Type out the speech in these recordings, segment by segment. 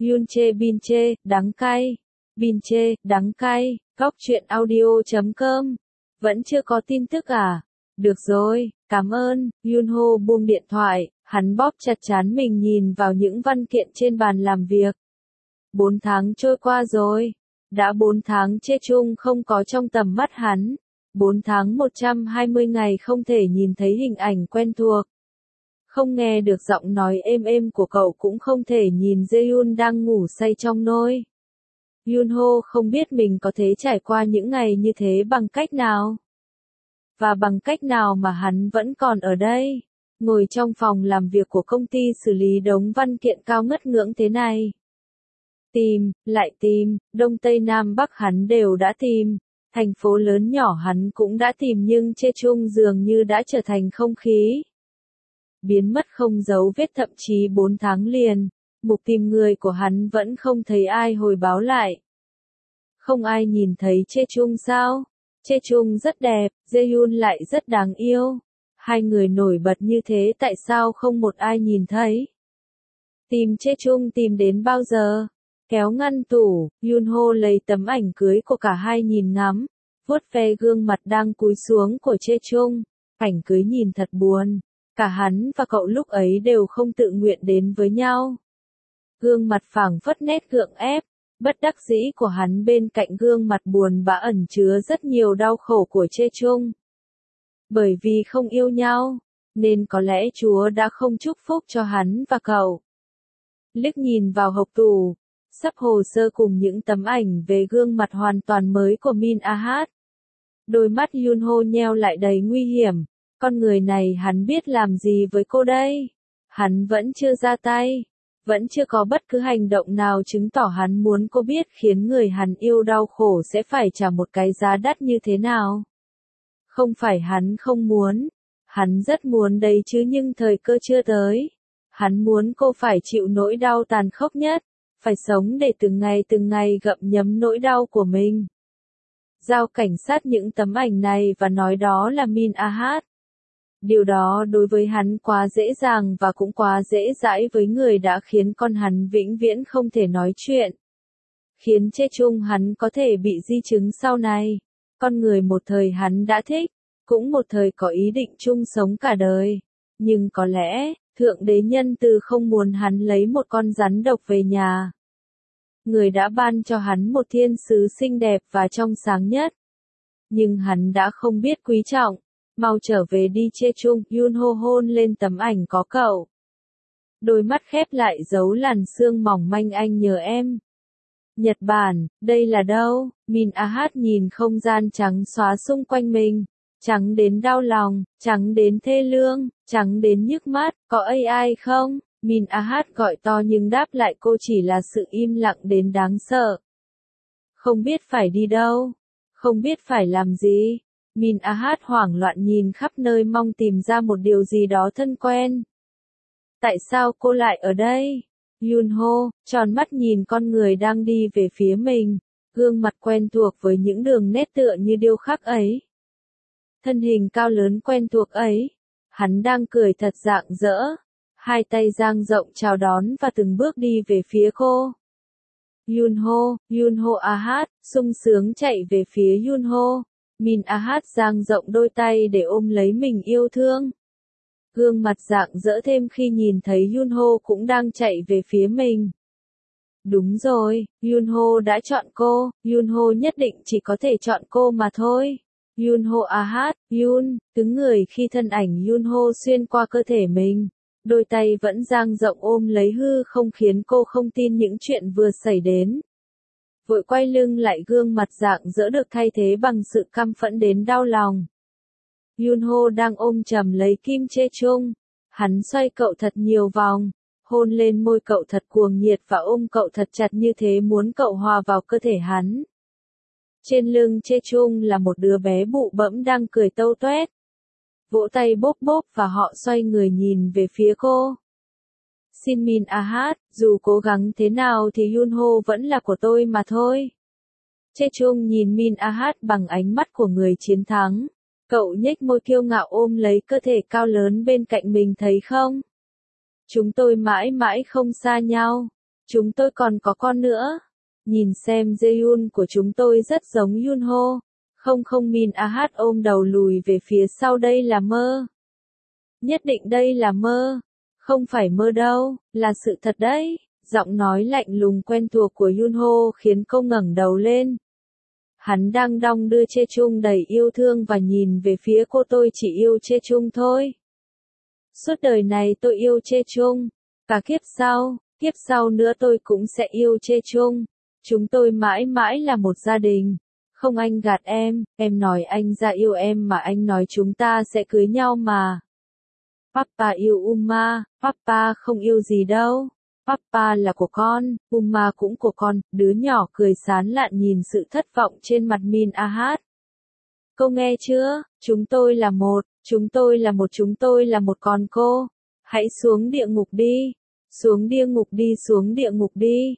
Yun chê bin chê, đắng cay. Bin chê, đắng cay, Góc truyện audio.com. Vẫn chưa có tin tức à? Được rồi, cảm ơn. Yunho buông điện thoại, hắn bóp chặt trán mình nhìn vào những văn kiện trên bàn làm việc. 4 tháng trôi qua rồi. Đã 4 tháng Chê Chung không có trong tầm mắt hắn. 4 tháng 120 ngày không thể nhìn thấy hình ảnh quen thuộc. Không nghe được giọng nói êm êm của cậu, cũng không thể nhìn Jaehyun đang ngủ say trong nôi. Yunho không biết mình có thể trải qua những ngày như thế bằng cách nào. Và bằng cách nào mà hắn vẫn còn ở đây, ngồi trong phòng làm việc của công ty xử lý đống văn kiện cao ngất ngưỡng thế này. Tìm, lại tìm, Đông Tây Nam Bắc hắn đều đã tìm, thành phố lớn nhỏ hắn cũng đã tìm, nhưng Chê Chung dường như đã trở thành không khí. Biến mất không dấu vết, thậm chí 4 tháng liền, mục tìm người của hắn vẫn không thấy ai hồi báo lại. Không ai nhìn thấy Chê Chung sao? Chê Chung rất đẹp, Jaehyun lại rất đáng yêu. Hai người nổi bật như thế tại sao không một ai nhìn thấy? Tìm Chê Chung tìm đến bao giờ? Kéo ngăn tủ, Yunho lấy tấm ảnh cưới của cả hai nhìn ngắm, vuốt ve gương mặt đang cúi xuống của Chê Chung. Ảnh cưới nhìn thật buồn. Cả hắn và cậu lúc ấy đều không tự nguyện đến với nhau. Gương mặt phảng phất nét gượng ép, bất đắc dĩ của hắn, bên cạnh gương mặt buồn bã ẩn chứa rất nhiều đau khổ của Chê Chung. Bởi vì không yêu nhau, nên có lẽ Chúa đã không chúc phúc cho hắn và cậu. Liếc nhìn vào hộp tủ, sắp hồ sơ cùng những tấm ảnh về gương mặt hoàn toàn mới của Min Ah. Đôi mắt Yunho nheo lại đầy nguy hiểm. Con người này hắn biết làm gì với cô đây? Hắn vẫn chưa ra tay. Vẫn chưa có bất cứ hành động nào chứng tỏ hắn muốn cô biết khiến người hắn yêu đau khổ sẽ phải trả một cái giá đắt như thế nào. Không phải hắn không muốn. Hắn rất muốn đấy chứ, nhưng thời cơ chưa tới. Hắn muốn cô phải chịu nỗi đau tàn khốc nhất. Phải sống để từng ngày gặm nhấm nỗi đau của mình. Giao cảnh sát những tấm ảnh này và nói đó là Min Ah. Điều đó đối với hắn quá dễ dàng và cũng quá dễ dãi với người đã khiến con hắn vĩnh viễn không thể nói chuyện. Khiến Chê Chung hắn có thể bị di chứng sau này. Con người một thời hắn đã thích, cũng một thời có ý định chung sống cả đời. Nhưng có lẽ, Thượng Đế nhân từ không muốn hắn lấy một con rắn độc về nhà. Người đã ban cho hắn một thiên sứ xinh đẹp và trong sáng nhất. Nhưng hắn đã không biết quý trọng. Mau trở về đi Chê Chung, Yunho hôn lên tấm ảnh có cậu. Đôi mắt khép lại giấu làn sương mỏng manh, anh nhớ em. Nhật Bản, đây là đâu? Min Ah nhìn không gian trắng xóa xung quanh mình. Trắng đến đau lòng, trắng đến thê lương, trắng đến nhức mắt, có AI không? Min Ah gọi to nhưng đáp lại cô chỉ là sự im lặng đến đáng sợ. Không biết phải đi đâu. Không biết phải làm gì. Min Ah hoảng loạn nhìn khắp nơi mong tìm ra một điều gì đó thân quen. Tại sao cô lại ở đây? Yunho, tròn mắt nhìn con người đang đi về phía mình, gương mặt quen thuộc với những đường nét tựa như điêu khắc ấy. Thân hình cao lớn quen thuộc ấy. Hắn đang cười thật rạng rỡ, hai tay dang rộng chào đón và từng bước đi về phía cô. Yunho Ah, sung sướng chạy về phía Yunho. Min Ah dang rộng đôi tay để ôm lấy mình yêu thương. Gương mặt rạng rỡ thêm khi nhìn thấy Yunho cũng đang chạy về phía mình. Đúng rồi, Yunho đã chọn cô, Yunho nhất định chỉ có thể chọn cô mà thôi. Yunho Ah, cứng người khi thân ảnh Yunho xuyên qua cơ thể mình. Đôi tay vẫn dang rộng ôm lấy hư không khiến cô không tin những chuyện vừa xảy đến. Vội quay lưng lại, gương mặt rạng rỡ được thay thế bằng sự căm phẫn đến đau lòng. Yunho đang ôm chầm lấy Kim Chê Chung. Hắn xoay cậu thật nhiều vòng, hôn lên môi cậu thật cuồng nhiệt và ôm cậu thật chặt như thế muốn cậu hòa vào cơ thể hắn. Trên lưng Chê Chung là một đứa bé bụ bẫm đang cười tâu toét. Vỗ tay bốp bốp và họ xoay người nhìn về phía cô. Xin Min Ah, dù cố gắng thế nào thì Yunho vẫn là của tôi mà thôi. Chê Chung nhìn Min Ah bằng ánh mắt của người chiến thắng. Cậu nhếch môi kiêu ngạo ôm lấy cơ thể cao lớn bên cạnh mình, thấy không? Chúng tôi mãi mãi không xa nhau. Chúng tôi còn có con nữa. Nhìn xem Jaehyun của chúng tôi rất giống Yunho. Không không Min Ah ôm đầu lùi về phía sau, đây là mơ. Nhất định đây là mơ. Không phải mơ đâu, là sự thật đấy. Giọng nói lạnh lùng quen thuộc của Yunho khiến cô ngẩng đầu lên. Hắn đang đong đưa Chê Chung đầy yêu thương và nhìn về phía cô. Tôi chỉ yêu Chê Chung thôi. Suốt đời này tôi yêu Chê Chung. Cả kiếp sau nữa tôi cũng sẽ yêu Chê Chung. Chúng tôi mãi mãi là một gia đình. Không, anh gạt em nói anh ra yêu em mà, anh nói chúng ta sẽ cưới nhau mà. Papa yêu Uma, Papa không yêu gì đâu. Papa là của con, Uma cũng của con. Đứa nhỏ cười sán lạn nhìn sự thất vọng trên mặt Min Ah. Cô nghe chưa? Chúng tôi là một, chúng tôi là một, chúng tôi là một con cô. Hãy xuống địa ngục đi, xuống địa ngục đi, xuống địa ngục đi.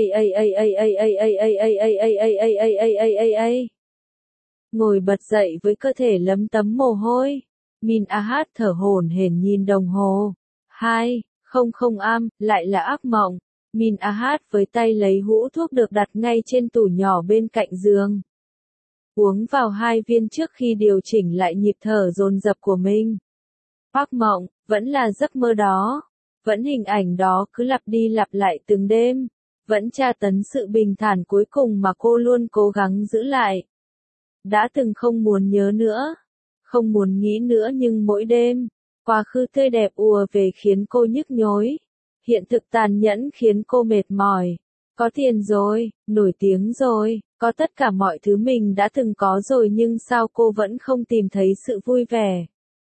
Ngồi bật dậy với cơ thể lấm tấm mồ hôi. Min Ah thở hổn hển nhìn đồng hồ. 2:00 lại là ác mộng. Min Ah với tay lấy hũ thuốc được đặt ngay trên tủ nhỏ bên cạnh giường. Uống vào 2 viên trước khi điều chỉnh lại nhịp thở dồn dập của mình. Ác mộng, vẫn là giấc mơ đó. Vẫn hình ảnh đó cứ lặp đi lặp lại từng đêm. Vẫn tra tấn sự bình thản cuối cùng mà cô luôn cố gắng giữ lại. Đã từng không muốn nhớ nữa. Không muốn nghĩ nữa, nhưng mỗi đêm, quá khứ tươi đẹp ùa về khiến cô nhức nhối. Hiện thực tàn nhẫn khiến cô mệt mỏi. Có tiền rồi, nổi tiếng rồi, có tất cả mọi thứ mình đã từng có rồi, nhưng sao cô vẫn không tìm thấy sự vui vẻ?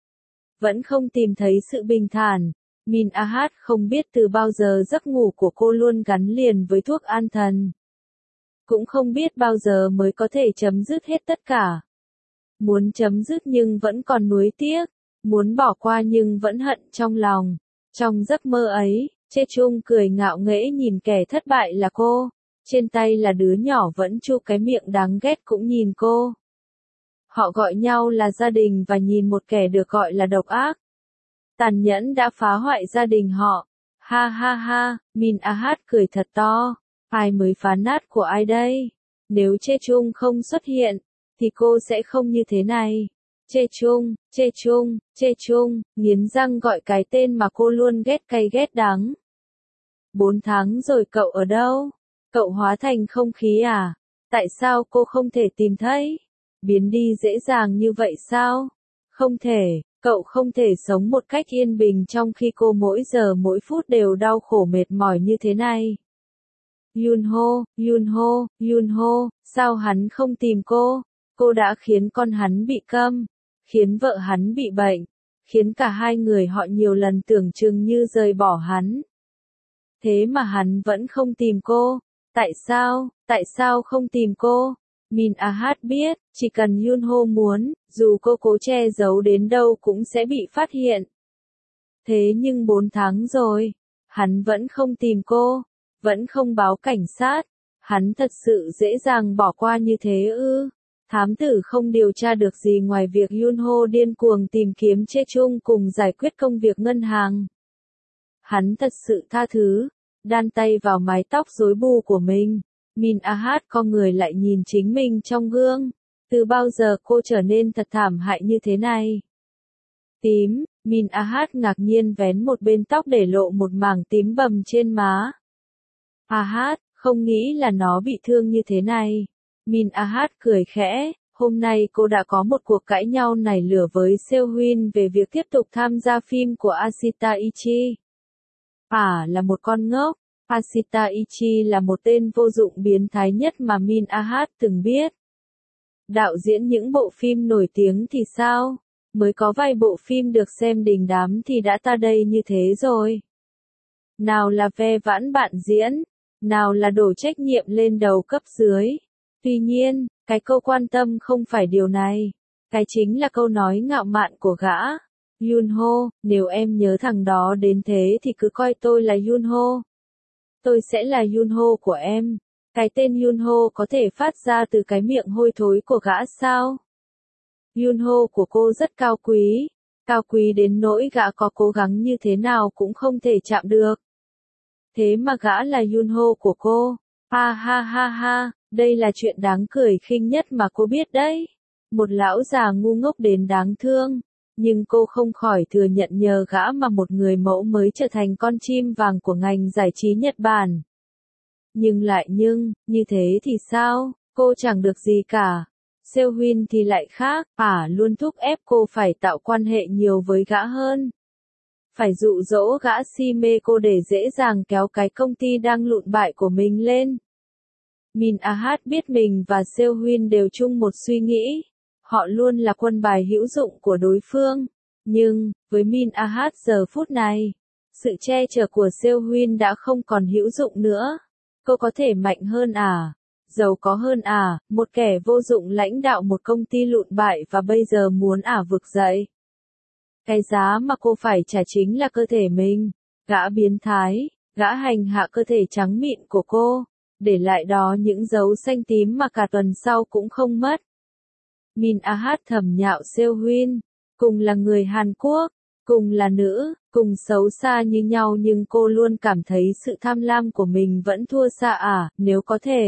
Vẫn không tìm thấy sự bình thản. Min Ah không biết từ bao giờ giấc ngủ của cô luôn gắn liền với thuốc an thần. Cũng không biết bao giờ mới có thể chấm dứt hết tất cả. Muốn chấm dứt nhưng vẫn còn nuối tiếc, muốn bỏ qua nhưng vẫn hận trong lòng. Trong giấc mơ ấy, Chê Chung cười ngạo nghễ nhìn kẻ thất bại là cô. Trên tay là đứa nhỏ vẫn chu cái miệng đáng ghét cũng nhìn cô. Họ gọi nhau là gia đình và nhìn một kẻ được gọi là độc ác, tàn nhẫn đã phá hoại gia đình họ. Ha ha ha, Min Ah cười thật to. Ai mới phá nát của ai đây? Nếu Chê Chung không xuất hiện, thì cô sẽ không như thế này. Chê Chung, Chê Chung, Chê Chung, nghiến răng gọi cái tên mà cô luôn ghét cay ghét đắng. 4 tháng rồi cậu ở đâu? Cậu hóa thành không khí à? Tại sao cô không thể tìm thấy? Biến đi dễ dàng như vậy sao? Không thể, cậu không thể sống một cách yên bình trong khi cô mỗi giờ mỗi phút đều đau khổ mệt mỏi như thế này. Yunho, Yunho, Yunho, sao hắn không tìm cô? Cô đã khiến con hắn bị câm, khiến vợ hắn bị bệnh, khiến cả hai người họ nhiều lần tưởng chừng như rời bỏ hắn. Thế mà hắn vẫn không tìm cô. Tại sao không tìm cô? Min Ah biết, chỉ cần Yunho muốn, dù cô cố che giấu đến đâu cũng sẽ bị phát hiện. Thế nhưng 4 tháng rồi, hắn vẫn không tìm cô, vẫn không báo cảnh sát. Hắn thật sự dễ dàng bỏ qua như thế ư? Thám tử không điều tra được gì ngoài việc Yunho điên cuồng tìm kiếm Chê Chung cùng giải quyết công việc ngân hàng. Hắn thật sự tha thứ, đan tay vào mái tóc rối bù của mình. Min Ah co người lại nhìn chính mình trong gương. Từ bao giờ cô trở nên thật thảm hại như thế này? Tím, Min Ah ngạc nhiên vén một bên tóc để lộ một mảng tím bầm trên má. Ah, không nghĩ là nó bị thương như thế này. Min Ah cười khẽ, hôm nay cô đã có một cuộc cãi nhau nảy lửa với Seohyun về việc tiếp tục tham gia phim của Ashita Ichi. Là một con ngốc. Ashita Ichi là một tên vô dụng biến thái nhất mà Min Ah từng biết. Đạo diễn những bộ phim nổi tiếng thì sao? Mới có vài bộ phim được xem đình đám thì đã ta đây như thế rồi. Nào là ve vãn bạn diễn, nào là đổ trách nhiệm lên đầu cấp dưới. Tuy nhiên, cái câu quan tâm không phải điều này. Cái chính là câu nói ngạo mạn của gã. Yunho, nếu em nhớ thằng đó đến thế thì cứ coi tôi là Yunho. Tôi sẽ là Yunho của em. Cái tên Yunho có thể phát ra từ cái miệng hôi thối của gã sao? Yunho của cô rất cao quý đến nỗi gã có cố gắng như thế nào cũng không thể chạm được. Thế mà gã là Yunho của cô. Ha ha ha ha, đây là chuyện đáng cười khinh nhất mà cô biết đấy. Một lão già ngu ngốc đến đáng thương. Nhưng cô không khỏi thừa nhận nhờ gã mà một người mẫu mới trở thành con chim vàng của ngành giải trí Nhật Bản. Nhưng, như thế thì sao? Cô chẳng được gì cả. Seohyun thì lại khác, luôn thúc ép cô phải tạo quan hệ nhiều với gã hơn. Phải dụ dỗ gã si mê cô để dễ dàng kéo cái công ty đang lụn bại của mình lên. Min Ah biết mình và Seohyun đều chung một suy nghĩ. Họ luôn là quân bài hữu dụng của đối phương. Nhưng, với Min Ah giờ phút này, sự che chở của Seohyun đã không còn hữu dụng nữa. Cô có thể mạnh hơn giàu có hơn một kẻ vô dụng lãnh đạo một công ty lụn bại và bây giờ muốn vực dậy. Cái giá mà cô phải trả chính là cơ thể mình. Gã biến thái, gã hành hạ cơ thể trắng mịn của cô, để lại đó những dấu xanh tím mà cả tuần sau cũng không mất. Min Ah thầm nhạo Seohyun, cùng là người Hàn Quốc, cùng là nữ, cùng xấu xa như nhau nhưng cô luôn cảm thấy sự tham lam của mình vẫn thua xa nếu có thể.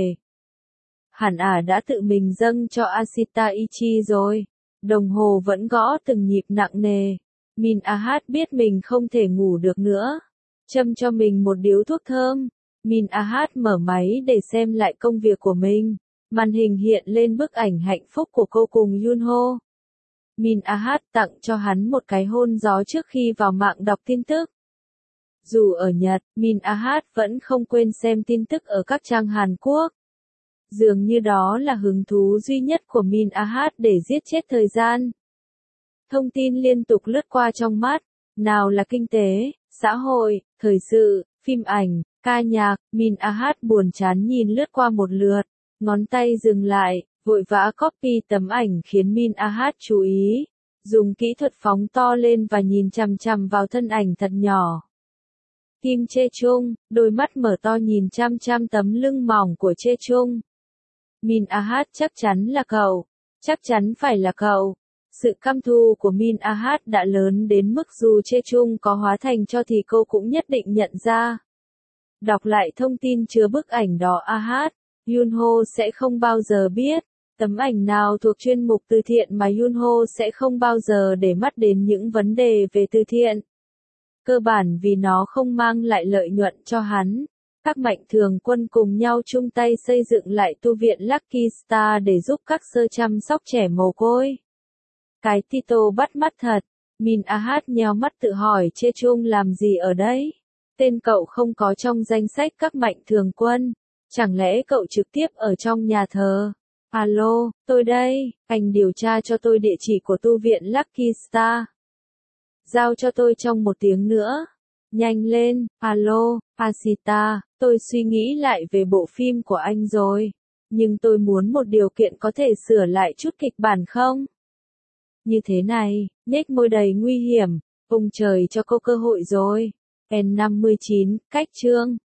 Hẳn đã tự mình dâng cho Ashita Ichi rồi. Đồng hồ vẫn gõ từng nhịp nặng nề. Min Ah biết mình không thể ngủ được nữa. Châm cho mình một điếu thuốc thơm. Min Ah mở máy để xem lại công việc của mình. Màn hình hiện lên bức ảnh hạnh phúc của cô cùng Yunho. Min Ah tặng cho hắn một cái hôn gió trước khi vào mạng đọc tin tức. Dù ở Nhật, Min Ah vẫn không quên xem tin tức ở các trang Hàn Quốc. Dường như đó là hứng thú duy nhất của Min Ah để giết chết thời gian. Thông tin liên tục lướt qua trong mắt, nào là kinh tế, xã hội, thời sự, phim ảnh, ca nhạc, Min Ah buồn chán nhìn lướt qua một lượt, ngón tay dừng lại, vội vã copy tấm ảnh khiến Min Ah chú ý, dùng kỹ thuật phóng to lên và nhìn chằm chằm vào thân ảnh thật nhỏ. Kim Chae Chung, đôi mắt mở to nhìn chăm chăm tấm lưng mỏng của Chae Chung. Min Ah chắc chắn là cậu, chắc chắn phải là cậu. Sự căm thù của Min Ah đã lớn đến mức dù Chae Chung có hóa thành cho thì cô cũng nhất định nhận ra. Đọc lại thông tin chứa bức ảnh đó Yunho sẽ không bao giờ biết. Tấm ảnh nào thuộc chuyên mục từ thiện mà Yunho sẽ không bao giờ để mắt đến những vấn đề về từ thiện. Cơ bản vì nó không mang lại lợi nhuận cho hắn. Các mạnh thường quân cùng nhau chung tay xây dựng lại tu viện Lucky Star để giúp các sơ chăm sóc trẻ mồ côi. Cái Tito bắt mắt thật. Min Ah nheo mắt tự hỏi Chae Chung làm gì ở đây? Tên cậu không có trong danh sách các mạnh thường quân. Chẳng lẽ cậu trực tiếp ở trong nhà thờ? Alo, tôi đây, anh điều tra cho tôi địa chỉ của tu viện Lucky Star. Giao cho tôi trong 1 tiếng nữa. Nhanh lên, alo, Ashita, tôi suy nghĩ lại về bộ phim của anh rồi. Nhưng tôi muốn một điều kiện có thể sửa lại chút kịch bản không? Như thế này, nhếch môi đầy nguy hiểm, ông trời cho cô cơ hội rồi. N59, cách chương.